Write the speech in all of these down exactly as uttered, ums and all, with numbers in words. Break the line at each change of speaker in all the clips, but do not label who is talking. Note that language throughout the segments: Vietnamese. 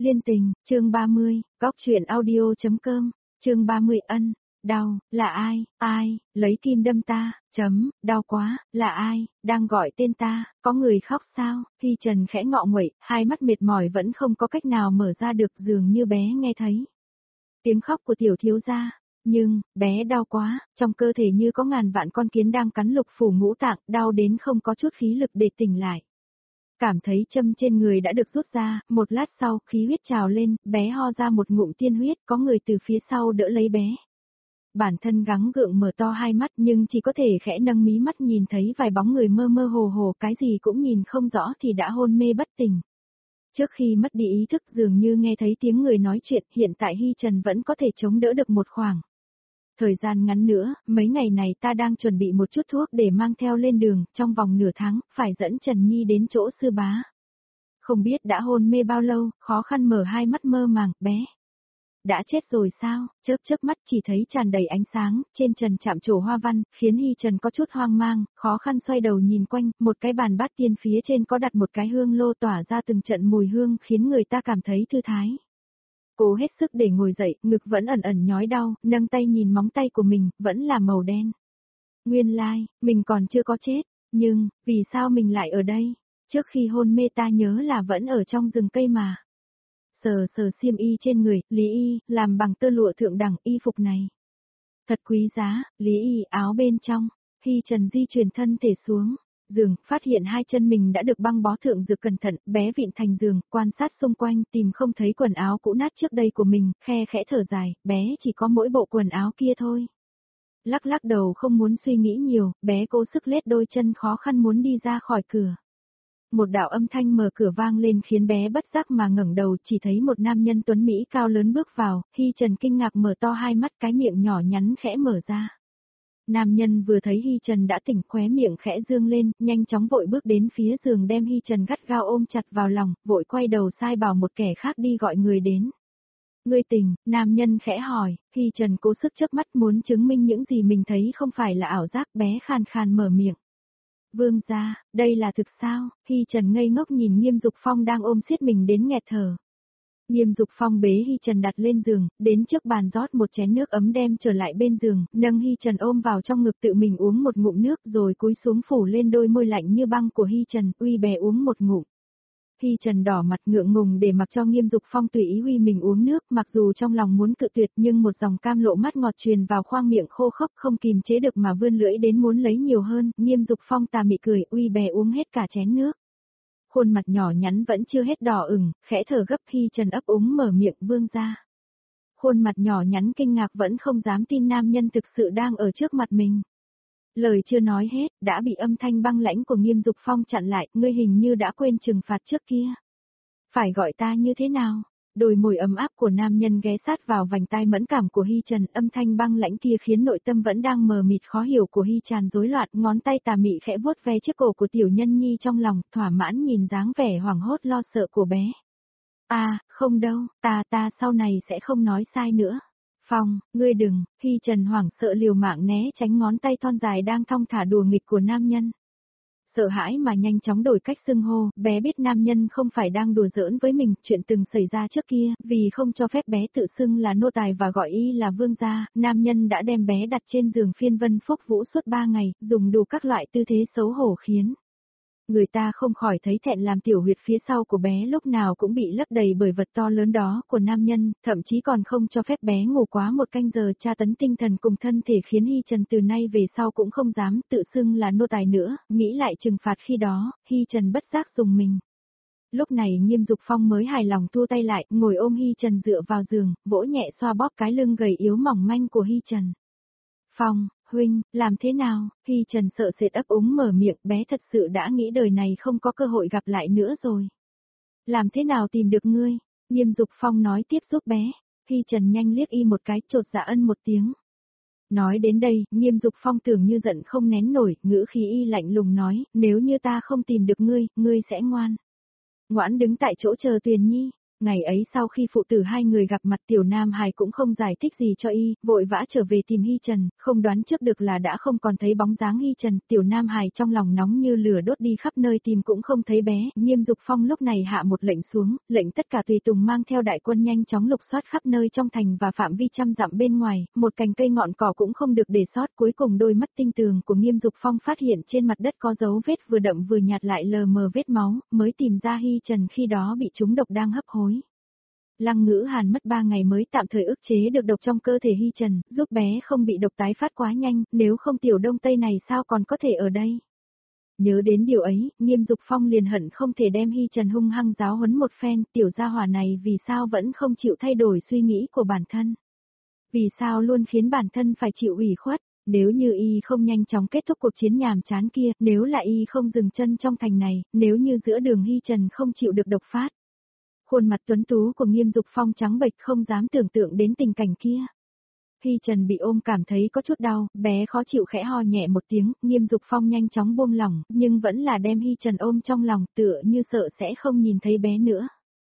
Liên tình, chương ba mươi, góc truyện audio.com, chương ba mươi ân, đau, là ai, ai, lấy kim đâm ta, chấm, đau quá, là ai, đang gọi tên ta, có người khóc sao, Thi Trần khẽ ngọ nguậy, hai mắt mệt mỏi vẫn không có cách nào mở ra được dường như bé nghe thấy. Tiếng khóc của tiểu thiếu gia, nhưng, bé đau quá, trong cơ thể như có ngàn vạn con kiến đang cắn lục phủ ngũ tạng, đau đến không có chút khí lực để tỉnh lại. Cảm thấy châm trên người đã được rút ra, một lát sau, khí huyết trào lên, bé ho ra một ngụm tiên huyết, có người từ phía sau đỡ lấy bé. Bản thân gắng gượng mở to hai mắt nhưng chỉ có thể khẽ nâng mí mắt nhìn thấy vài bóng người mơ mơ hồ hồ, cái gì cũng nhìn không rõ thì đã hôn mê bất tỉnh. Trước khi mất đi ý thức dường như nghe thấy tiếng người nói chuyện, hiện tại Hy Trần vẫn có thể chống đỡ được một khoảng thời gian ngắn nữa, mấy ngày này ta đang chuẩn bị một chút thuốc để mang theo lên đường, trong vòng nửa tháng, phải dẫn Trần Nhi đến chỗ sư bá. Không biết đã hôn mê bao lâu, khó khăn mở hai mắt mơ màng, bé. Đã chết rồi sao, chớp chớp mắt chỉ thấy tràn đầy ánh sáng, trên trần chạm trổ hoa văn, khiến Hy Trần có chút hoang mang, khó khăn xoay đầu nhìn quanh, một cái bàn bát tiên phía trên có đặt một cái hương lô tỏa ra từng trận mùi hương khiến người ta cảm thấy thư thái. Cố hết sức để ngồi dậy, ngực vẫn ẩn ẩn nhói đau, nâng tay nhìn móng tay của mình, vẫn là màu đen. Nguyên lai, like, mình còn chưa có chết, nhưng, vì sao mình lại ở đây? Trước khi hôn mê ta nhớ là vẫn ở trong rừng cây mà. Sờ sờ xiêm y trên người, Lý Y, làm bằng tơ lụa thượng đẳng, y phục này. Thật quý giá, Lý Y áo bên trong, Hy Trần di chuyển thân thể xuống. Giường, phát hiện hai chân mình đã được băng bó thượng dược cẩn thận, bé vịn thành giường, quan sát xung quanh, tìm không thấy quần áo cũ nát trước đây của mình, khe khẽ thở dài, bé chỉ có mỗi bộ quần áo kia thôi. Lắc lắc đầu không muốn suy nghĩ nhiều, bé cố sức lết đôi chân khó khăn muốn đi ra khỏi cửa. Một đạo âm thanh mở cửa vang lên khiến bé bất giác mà ngẩng đầu, chỉ thấy một nam nhân tuấn Mỹ cao lớn bước vào, Hy Trần kinh ngạc mở to hai mắt, cái miệng nhỏ nhắn khẽ mở ra. Nam nhân vừa thấy Hy Trần đã tỉnh, khóe miệng khẽ dương lên, nhanh chóng vội bước đến phía giường đem Hy Trần gắt gao ôm chặt vào lòng, vội quay đầu sai bảo một kẻ khác đi gọi người đến. Ngươi tỉnh, nam nhân khẽ hỏi, Hy Trần cố sức chớp mắt muốn chứng minh những gì mình thấy không phải là ảo giác, bé khàn khàn mở miệng. Vương gia, đây là thực sao? Hy Trần ngây ngốc nhìn Nghiêm Dục Phong đang ôm siết mình đến nghẹt thở. Nghiêm Dục Phong bế Hy Trần đặt lên giường, đến trước bàn rót một chén nước ấm đem trở lại bên giường, nâng Hy Trần ôm vào trong ngực tự mình uống một ngụm nước rồi cúi xuống phủ lên đôi môi lạnh như băng của Hy Trần, uy bè uống một ngụm. Hy Trần đỏ mặt ngượng ngùng để mặc cho Nghiêm Dục Phong tùy ý uy mình uống nước, mặc dù trong lòng muốn cự tuyệt nhưng một dòng cam lộ mắt ngọt truyền vào khoang miệng khô khốc không kìm chế được mà vươn lưỡi đến muốn lấy nhiều hơn, Nghiêm Dục Phong tà mị cười, uy bè uống hết cả chén nước. Khuôn mặt nhỏ nhắn vẫn chưa hết đỏ ửng, khẽ thở gấp, Hy Trần ấp úng mở miệng, vương gia. Khuôn mặt nhỏ nhắn kinh ngạc vẫn không dám tin nam nhân thực sự đang ở trước mặt mình. Lời chưa nói hết, đã bị âm thanh băng lãnh của Nghiêm Dục Phong chặn lại, ngươi hình như đã quên trừng phạt trước kia. Phải gọi ta như thế nào? Đôi môi ấm áp của nam nhân ghé sát vào vành tai mẫn cảm của Hy Trần, âm thanh băng lãnh kia khiến nội tâm vẫn đang mờ mịt khó hiểu của Hy Trần rối loạn, ngón tay tà mị khẽ vuốt ve chiếc cổ của tiểu nhân nhi trong lòng, thỏa mãn nhìn dáng vẻ hoảng hốt lo sợ của bé. À, không đâu, ta ta sau này sẽ không nói sai nữa. Phong, ngươi đừng, Hy Trần hoảng sợ liều mạng né tránh ngón tay thon dài đang thong thả đùa nghịch của nam nhân. Sợ hãi mà nhanh chóng đổi cách xưng hô, bé biết nam nhân không phải đang đùa giỡn với mình, chuyện từng xảy ra trước kia, vì không cho phép bé tự xưng là nô tài và gọi y là vương gia, nam nhân đã đem bé đặt trên giường phiên vân phúc vũ suốt ba ngày, dùng đủ các loại tư thế xấu hổ khiến người ta không khỏi thấy thẹn, làm tiểu huyệt phía sau của bé lúc nào cũng bị lấp đầy bởi vật to lớn đó của nam nhân, thậm chí còn không cho phép bé ngủ quá một canh giờ, tra tấn tinh thần cùng thân thể khiến Hy Trần từ nay về sau cũng không dám tự xưng là nô tài nữa, nghĩ lại trừng phạt khi đó, Hy Trần bất giác dùng mình. Lúc này Nghiêm Dục Phong mới hài lòng thua tay lại, ngồi ôm Hy Trần dựa vào giường, vỗ nhẹ xoa bóp cái lưng gầy yếu mỏng manh của Hy Trần. Phong, huynh, làm thế nào? Hy Trần sợ sệt ấp úng mở miệng, bé thật sự đã nghĩ đời này không có cơ hội gặp lại nữa rồi. Làm thế nào tìm được ngươi? Nghiêm Dục Phong nói tiếp giúp bé. Hy Trần nhanh liếc y một cái, chột dạ ân một tiếng. Nói đến đây, Nghiêm Dục Phong tưởng như giận không nén nổi, ngữ khí y lạnh lùng nói, nếu như ta không tìm được ngươi, ngươi sẽ ngoan. Ngoãn đứng tại chỗ chờ Tuyền Nhi. Ngày ấy sau khi phụ tử hai người gặp mặt Tiểu Nam Hải cũng không giải thích gì cho y, vội vã trở về tìm Hy Trần, không đoán trước được là đã không còn thấy bóng dáng Hy Trần, Tiểu Nam Hải trong lòng nóng như lửa đốt đi khắp nơi tìm cũng không thấy bé, Nghiêm Dục Phong lúc này hạ một lệnh xuống, lệnh tất cả tùy tùng mang theo đại quân nhanh chóng lục soát khắp nơi trong thành và phạm vi trăm dặm bên ngoài, một cành cây ngọn cỏ cũng không được để sót, cuối cùng đôi mắt tinh tường của Nghiêm Dục Phong phát hiện trên mặt đất có dấu vết vừa đậm vừa nhạt lại lờ mờ vết máu, mới tìm ra Hy Trần khi đó bị trúng độc đang hấp hối. Lăng Ngữ Hàn mất ba ngày mới tạm thời ức chế được độc trong cơ thể Hy Trần, giúp bé không bị độc tái phát quá nhanh, nếu không tiểu Đông Tây này sao còn có thể ở đây. Nhớ đến điều ấy, Nghiêm Dục Phong liền hận không thể đem Hy Trần hung hăng giáo huấn một phen, tiểu gia hỏa này vì sao vẫn không chịu thay đổi suy nghĩ của bản thân. Vì sao luôn khiến bản thân phải chịu ủy khuất, nếu như y không nhanh chóng kết thúc cuộc chiến nhàm chán kia, nếu là y không dừng chân trong thành này, nếu như giữa đường Hy Trần không chịu được độc phát. Khuôn mặt tuấn tú của Nghiêm Dục Phong trắng bệch không dám tưởng tượng đến tình cảnh kia. Hy Trần bị ôm cảm thấy có chút đau, bé khó chịu khẽ ho nhẹ một tiếng, Nghiêm Dục Phong nhanh chóng buông lỏng, nhưng vẫn là đem Hy Trần ôm trong lòng tựa như sợ sẽ không nhìn thấy bé nữa.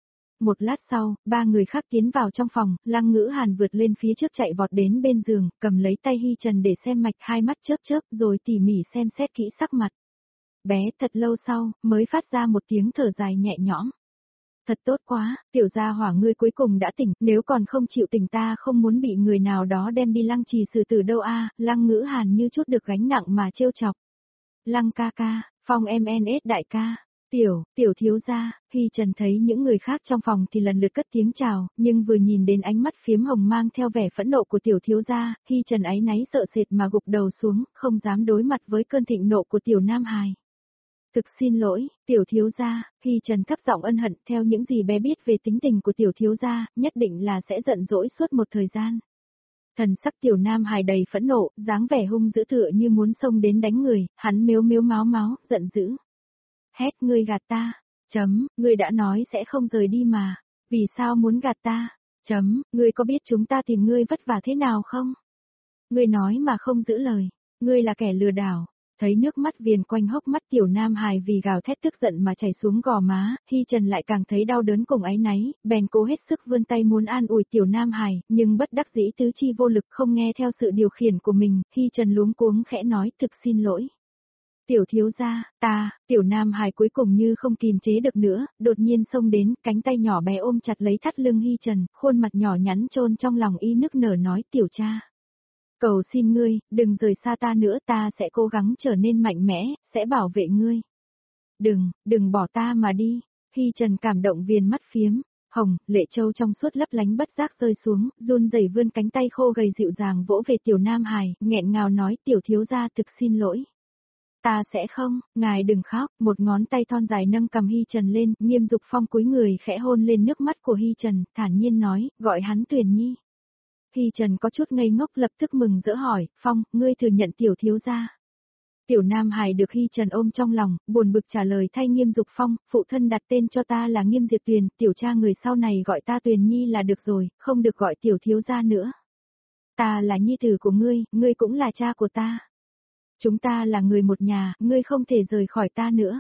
Một lát sau, ba người khác tiến vào trong phòng, Lăng Ngữ Hàn vượt lên phía trước chạy vọt đến bên giường, cầm lấy tay Hy Trần để xem mạch, hai mắt chớp chớp rồi tỉ mỉ xem xét kỹ sắc mặt. Bé thật lâu sau, mới phát ra một tiếng thở dài nhẹ nhõm. Thật tốt quá, tiểu gia hỏa ngươi cuối cùng đã tỉnh, nếu còn không chịu tỉnh ta không muốn bị người nào đó đem đi Lăng Trì xử tử đâu a. Lăng Ngữ Hàn như chút được gánh nặng mà trêu chọc. Lăng ca ca, Phong em en ét đại ca, tiểu, tiểu thiếu gia. Hy Trần thấy những người khác trong phòng thì lần lượt cất tiếng chào, nhưng vừa nhìn đến ánh mắt phiếm hồng mang theo vẻ phẫn nộ của tiểu thiếu gia, Hy Trần áy náy sợ sệt mà gục đầu xuống, không dám đối mặt với cơn thịnh nộ của tiểu Nam Hài. Thực xin lỗi, tiểu thiếu gia. Hy Trần thấp giọng ân hận, theo những gì bé biết về tính tình của tiểu thiếu gia, nhất định là sẽ giận dỗi suốt một thời gian. Thần sắc tiểu Nam Hài đầy phẫn nộ, dáng vẻ hung dữ tựa như muốn xông đến đánh người, hắn mếu mếu máo máo, giận dữ. Hét, ngươi gạt ta, chấm, ngươi đã nói sẽ không rời đi mà, vì sao muốn gạt ta, chấm, ngươi có biết chúng ta tìm ngươi vất vả thế nào không? Ngươi nói mà không giữ lời, ngươi là kẻ lừa đảo. Thấy nước mắt viền quanh hốc mắt tiểu Nam Hài vì gào thét tức giận mà chảy xuống gò má, Hy Trần lại càng thấy đau đớn cùng áy náy, bèn cố hết sức vươn tay muốn an ủi tiểu Nam Hài, nhưng bất đắc dĩ tứ chi vô lực không nghe theo sự điều khiển của mình, Hy Trần luống cuống khẽ nói thực xin lỗi. Tiểu thiếu gia, ta, tiểu Nam Hài cuối cùng như không kìm chế được nữa, đột nhiên xông đến, cánh tay nhỏ bé ôm chặt lấy thắt lưng Hy Trần, khuôn mặt nhỏ nhắn chôn trong lòng y nức nở nói tiểu cha. Cầu xin ngươi, đừng rời xa ta nữa, ta sẽ cố gắng trở nên mạnh mẽ, sẽ bảo vệ ngươi. Đừng, đừng bỏ ta mà đi. Hy Trần cảm động viền mắt phiếm, hồng, lệ châu trong suốt lấp lánh bất giác rơi xuống, run rẩy vươn cánh tay khô gầy dịu dàng vỗ về tiểu Nam Hài, nghẹn ngào nói tiểu thiếu gia thực xin lỗi. Ta sẽ không, ngài đừng khóc, một ngón tay thon dài nâng cầm Hy Trần lên, Nghiêm Dục Phong cúi người khẽ hôn lên nước mắt của Hy Trần, thản nhiên nói, gọi hắn Tuyền Nhi. Hy Trần có chút ngây ngốc lập tức mừng rỡ hỏi, Phong, ngươi thừa nhận tiểu thiếu gia. Tiểu Nam Hài được Hy Trần ôm trong lòng, buồn bực trả lời thay Nghiêm Dục Phong, phụ thân đặt tên cho ta là Nghiêm Diệt Tuyền, tiểu cha người sau này gọi ta Tuyền Nhi là được rồi, không được gọi tiểu thiếu gia nữa. Ta là nhi tử của ngươi, ngươi cũng là cha của ta. Chúng ta là người một nhà, ngươi không thể rời khỏi ta nữa.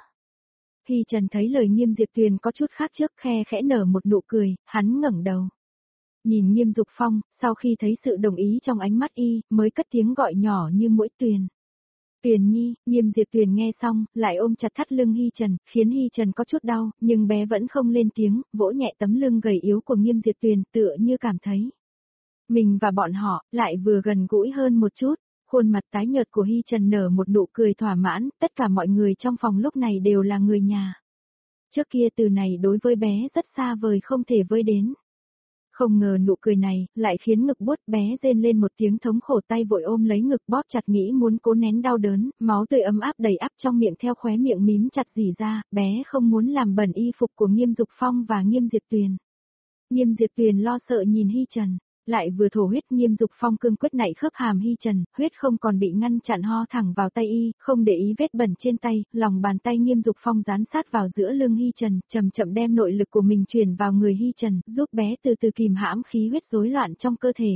Hy Trần thấy lời Nghiêm Diệt Tuyền có chút khác trước, khe khẽ nở một nụ cười, hắn ngẩng đầu. Nhìn Nghiêm Dục Phong, sau khi thấy sự đồng ý trong ánh mắt y, mới cất tiếng gọi nhỏ như mũi Tuyền. Tuyền Nhi. Nghiêm Diệt Tuyền nghe xong, lại ôm chặt thắt lưng Hy Trần, khiến Hy Trần có chút đau, nhưng bé vẫn không lên tiếng, vỗ nhẹ tấm lưng gầy yếu của Nghiêm Diệt Tuyền tựa như cảm thấy. Mình và bọn họ, lại vừa gần gũi hơn một chút, khuôn mặt tái nhợt của Hy Trần nở một nụ cười thỏa mãn, tất cả mọi người trong phòng lúc này đều là người nhà. Trước kia từ này đối với bé rất xa vời không thể với đến. Không ngờ nụ cười này, lại khiến ngực buốt bé rên lên một tiếng thống khổ tay vội ôm lấy ngực bóp chặt nghĩ muốn cố nén đau đớn, máu tươi ấm áp đầy ắp trong miệng theo khóe miệng mím chặt rỉ ra, bé không muốn làm bẩn y phục của Nghiêm Dục Phong và Nghiêm Diệt Tuyền. Nghiêm Diệt Tuyền lo sợ nhìn Hy Trần, lại vừa thổ huyết Nghiêm Dục Phong cương quyết nảy khớp hàm Hy Trần, huyết không còn bị ngăn chặn ho thẳng vào tay y, không để ý vết bẩn trên tay, lòng bàn tay Nghiêm Dục Phong dán sát vào giữa lưng Hy Trần, chậm chậm đem nội lực của mình truyền vào người Hy Trần, giúp bé từ từ kìm hãm khí huyết rối loạn trong cơ thể.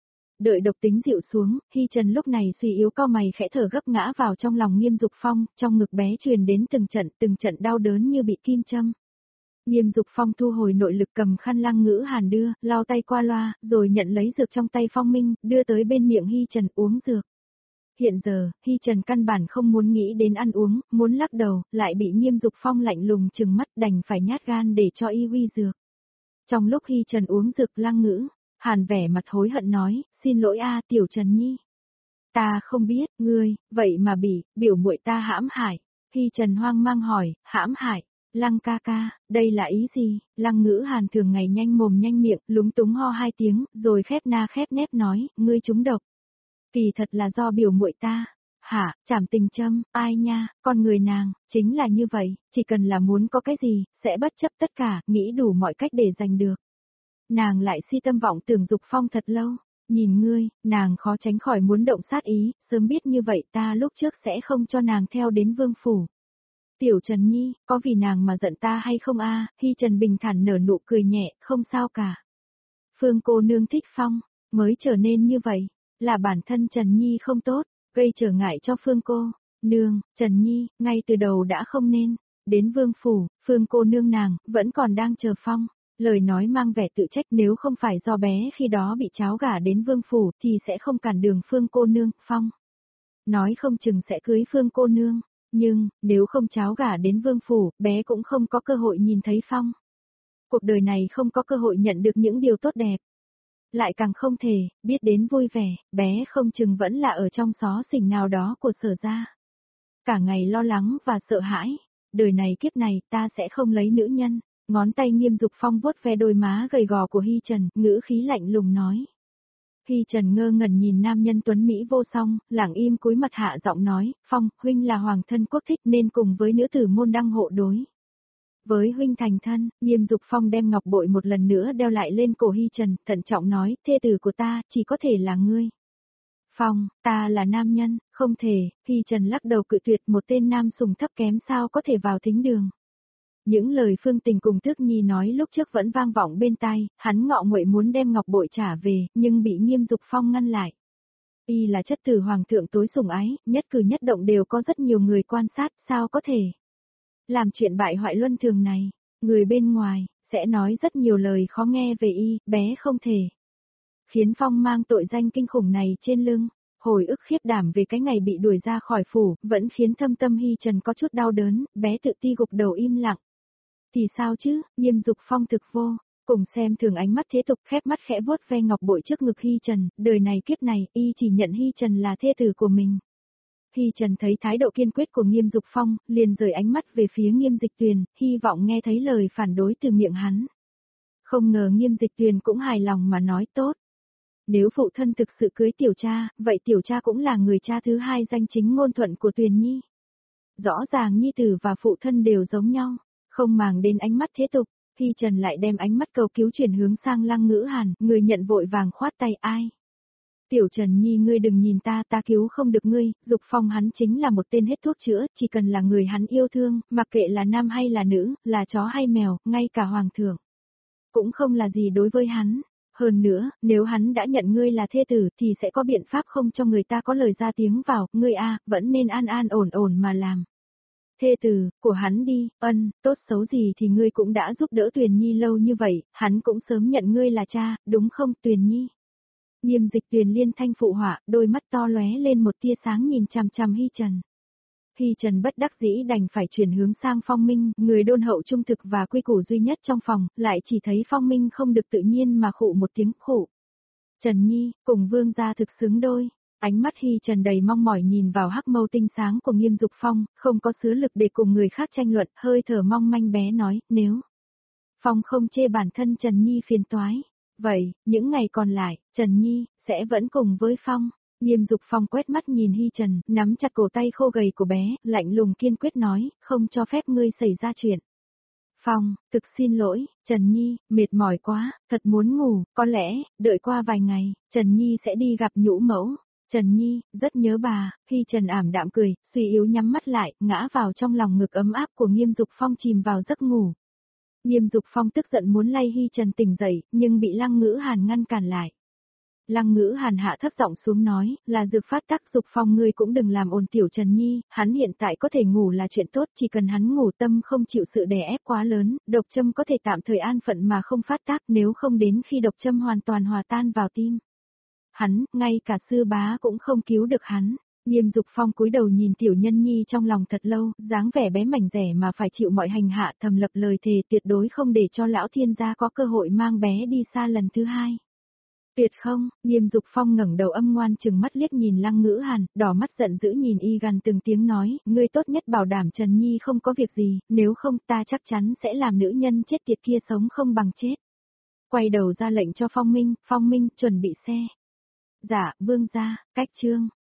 Đợi độc tính dịu xuống, Hy Trần lúc này suy yếu cau mày khẽ thở gấp ngã vào trong lòng Nghiêm Dục Phong, trong ngực bé truyền đến từng trận từng trận đau đớn như bị kim châm. Nghiêm Dục Phong thu hồi nội lực cầm khăn Lăng Ngữ Hàn đưa, lau tay qua loa, rồi nhận lấy dược trong tay Phong Minh, đưa tới bên miệng Hi Trần uống dược. Hiện giờ, Hi Trần căn bản không muốn nghĩ đến ăn uống, muốn lắc đầu, lại bị Nghiêm Dục Phong lạnh lùng trừng mắt đành phải nhát gan để cho y huy dược. Trong lúc Hi Trần uống dược Lăng Ngữ Hàn vẻ mặt hối hận nói, xin lỗi a Tiểu Trần Nhi. Ta không biết, ngươi, vậy mà bị, biểu muội ta hãm hại. Hi Trần hoang mang hỏi, hãm hại. Lăng ca ca, đây là ý gì? Lăng Ngữ Hàn thường ngày nhanh mồm nhanh miệng, lúng túng ho hai tiếng, rồi khép na khép nép nói, ngươi trúng độc. Kỳ thật là do biểu muội ta. Hả, Trảm Tình Châm, ai nha, con người nàng, chính là như vậy, chỉ cần là muốn có cái gì, sẽ bất chấp tất cả, nghĩ đủ mọi cách để giành được. Nàng lại si tâm vọng tưởng Dục Phong thật lâu, nhìn ngươi, nàng khó tránh khỏi muốn động sát ý, sớm biết như vậy ta lúc trước sẽ không cho nàng theo đến vương phủ. Tiểu Trần Nhi, có vì nàng mà giận ta hay không a? Hi Trần bình thản nở nụ cười nhẹ, không sao cả. Phương cô nương thích Phong, mới trở nên như vậy, là bản thân Trần Nhi không tốt, gây trở ngại cho Phương cô. Nương, Trần Nhi, ngay từ đầu đã không nên, đến vương phủ, Phương cô nương nàng, vẫn còn đang chờ Phong. Lời nói mang vẻ tự trách nếu không phải do bé khi đó bị cháu gả đến vương phủ thì sẽ không cản đường Phương cô nương, Phong. Nói không chừng sẽ cưới Phương cô nương. Nhưng, nếu không cháu gả đến vương phủ, bé cũng không có cơ hội nhìn thấy Phong. Cuộc đời này không có cơ hội nhận được những điều tốt đẹp. Lại càng không thể, biết đến vui vẻ, bé không chừng vẫn là ở trong xó xỉnh nào đó của Sở gia. Cả ngày lo lắng và sợ hãi, đời này kiếp này ta sẽ không lấy nữ nhân. Ngón tay Nghiêm Dục Phong vuốt ve đôi má gầy gò của Hi Trần, ngữ khí lạnh lùng nói. Hi Trần ngơ ngẩn nhìn nam nhân tuấn Mỹ vô song, lặng im cúi mặt hạ giọng nói, Phong, huynh là hoàng thân quốc thích nên cùng với nữ tử môn đăng hộ đối. Với huynh thành thân, Nghiêm Dục Phong đem ngọc bội một lần nữa đeo lại lên cổ Hi Trần, thận trọng nói, thê tử của ta, chỉ có thể là ngươi. Phong, ta là nam nhân, không thể, Hi Trần lắc đầu cự tuyệt một tên nam sùng thấp kém sao có thể vào thính đường. Những lời Phương Tình cùng Tước Nhi nói lúc trước vẫn vang vọng bên tai, hắn ngọ nguậy muốn đem ngọc bội trả về, nhưng bị Nghiêm Dục Phong ngăn lại. Y là chất tử hoàng thượng tối sủng ái, nhất cử nhất động đều có rất nhiều người quan sát, sao có thể làm chuyện bại hoại luân thường này. Người bên ngoài sẽ nói rất nhiều lời khó nghe về y, bé không thể khiến Phong mang tội danh kinh khủng này trên lưng. Hồi ức khiếp đảm về cái ngày bị đuổi ra khỏi phủ, vẫn khiến thâm tâm Hi Trần có chút đau đớn, bé tự ti gục đầu im lặng. Thì sao chứ, Nghiêm Dục Phong thực vô, cùng xem thường ánh mắt thế tục khép mắt khẽ vuốt ve ngọc bội trước ngực Hi Trần, đời này kiếp này, y chỉ nhận Hi Trần là thê tử của mình. Hi Trần thấy thái độ kiên quyết của Nghiêm Dục Phong, liền rời ánh mắt về phía Nghiêm Dịch Tuyền, hy vọng nghe thấy lời phản đối từ miệng hắn. Không ngờ Nghiêm Dịch Tuyền cũng hài lòng mà nói tốt. Nếu phụ thân thực sự cưới tiểu cha, vậy tiểu cha cũng là người cha thứ hai danh chính ngôn thuận của Tuyền Nhi. Rõ ràng nhi tử và phụ thân đều giống nhau. Không màng đến ánh mắt thế tục, Hi Trần lại đem ánh mắt cầu cứu chuyển hướng sang Lăng Ngữ Hàn, người nhận vội vàng khoát tay ai. Tiểu Trần Nhi ngươi đừng nhìn ta, ta cứu không được ngươi, Dục Phong hắn chính là một tên hết thuốc chữa, chỉ cần là người hắn yêu thương, mặc kệ là nam hay là nữ, là chó hay mèo, ngay cả hoàng thượng. Cũng không là gì đối với hắn. Hơn nữa, nếu hắn đã nhận ngươi là thê tử thì sẽ có biện pháp không cho người ta có lời ra tiếng vào, ngươi a vẫn nên an an ổn ổn mà làm. Thê tử, của hắn đi, ân, tốt xấu gì thì ngươi cũng đã giúp đỡ Tuyền Nhi lâu như vậy, hắn cũng sớm nhận ngươi là cha, đúng không Tuyền Nhi? Nghiêm Dịch Tuyền liên thanh phụ họa, đôi mắt to lóe lên một tia sáng nhìn chằm chằm Hi Trần. Hi Trần bất đắc dĩ đành phải chuyển hướng sang Phong Minh, người đôn hậu trung thực và quy củ duy nhất trong phòng, lại chỉ thấy Phong Minh không được tự nhiên mà khụ một tiếng khụ. Trần Nhi, cùng vương gia thực xứng đôi. Ánh mắt Hi Trần đầy mong mỏi nhìn vào hắc mâu tinh sáng của Nghiêm Dục Phong, không có sứ lực để cùng người khác tranh luận, hơi thở mong manh bé nói, nếu Phong không chê bản thân Trần Nhi phiền toái, vậy, những ngày còn lại, Trần Nhi sẽ vẫn cùng với Phong. Nghiêm Dục Phong quét mắt nhìn Hi Trần, nắm chặt cổ tay khô gầy của bé, lạnh lùng kiên quyết nói, không cho phép ngươi xảy ra chuyện. Phong, thực xin lỗi, Trần Nhi, mệt mỏi quá, thật muốn ngủ, có lẽ, đợi qua vài ngày, Trần Nhi sẽ đi gặp nhũ mẫu. Trần Nhi, rất nhớ bà. Hi Trần ảm đạm cười, suy yếu nhắm mắt lại, ngã vào trong lòng ngực ấm áp của Nghiêm Dục Phong chìm vào giấc ngủ. Nghiêm Dục Phong tức giận muốn lay Hi Trần tỉnh dậy, nhưng bị Lăng Ngữ Hàn ngăn cản lại. Lăng Ngữ Hàn hạ thấp giọng xuống nói, là dược phát tác. Dục Phong ngươi cũng đừng làm ồn tiểu Trần Nhi, hắn hiện tại có thể ngủ là chuyện tốt, chỉ cần hắn ngủ tâm không chịu sự đè ép quá lớn, độc châm có thể tạm thời an phận mà không phát tác, nếu không đến khi độc châm hoàn toàn hòa tan vào tim. Hắn, ngay cả sư bá cũng không cứu được hắn. Nghiêm Dục Phong cúi đầu nhìn tiểu nhân nhi trong lòng thật lâu, dáng vẻ bé mảnh rẻ mà phải chịu mọi hành hạ, thầm lập lời thề tuyệt đối không để cho lão thiên gia có cơ hội mang bé đi xa lần thứ hai. Tuyệt không, Nghiêm Dục Phong ngẩng đầu âm ngoan chừng mắt liếc nhìn Lăng Ngữ Hàn, đỏ mắt giận dữ nhìn y gần từng tiếng nói, ngươi tốt nhất bảo đảm Trần Nhi không có việc gì, nếu không ta chắc chắn sẽ làm nữ nhân chết tiệt kia sống không bằng chết. Quay đầu ra lệnh cho Phong Minh, Phong Minh chuẩn bị xe. Dạ, vương gia, cách trương.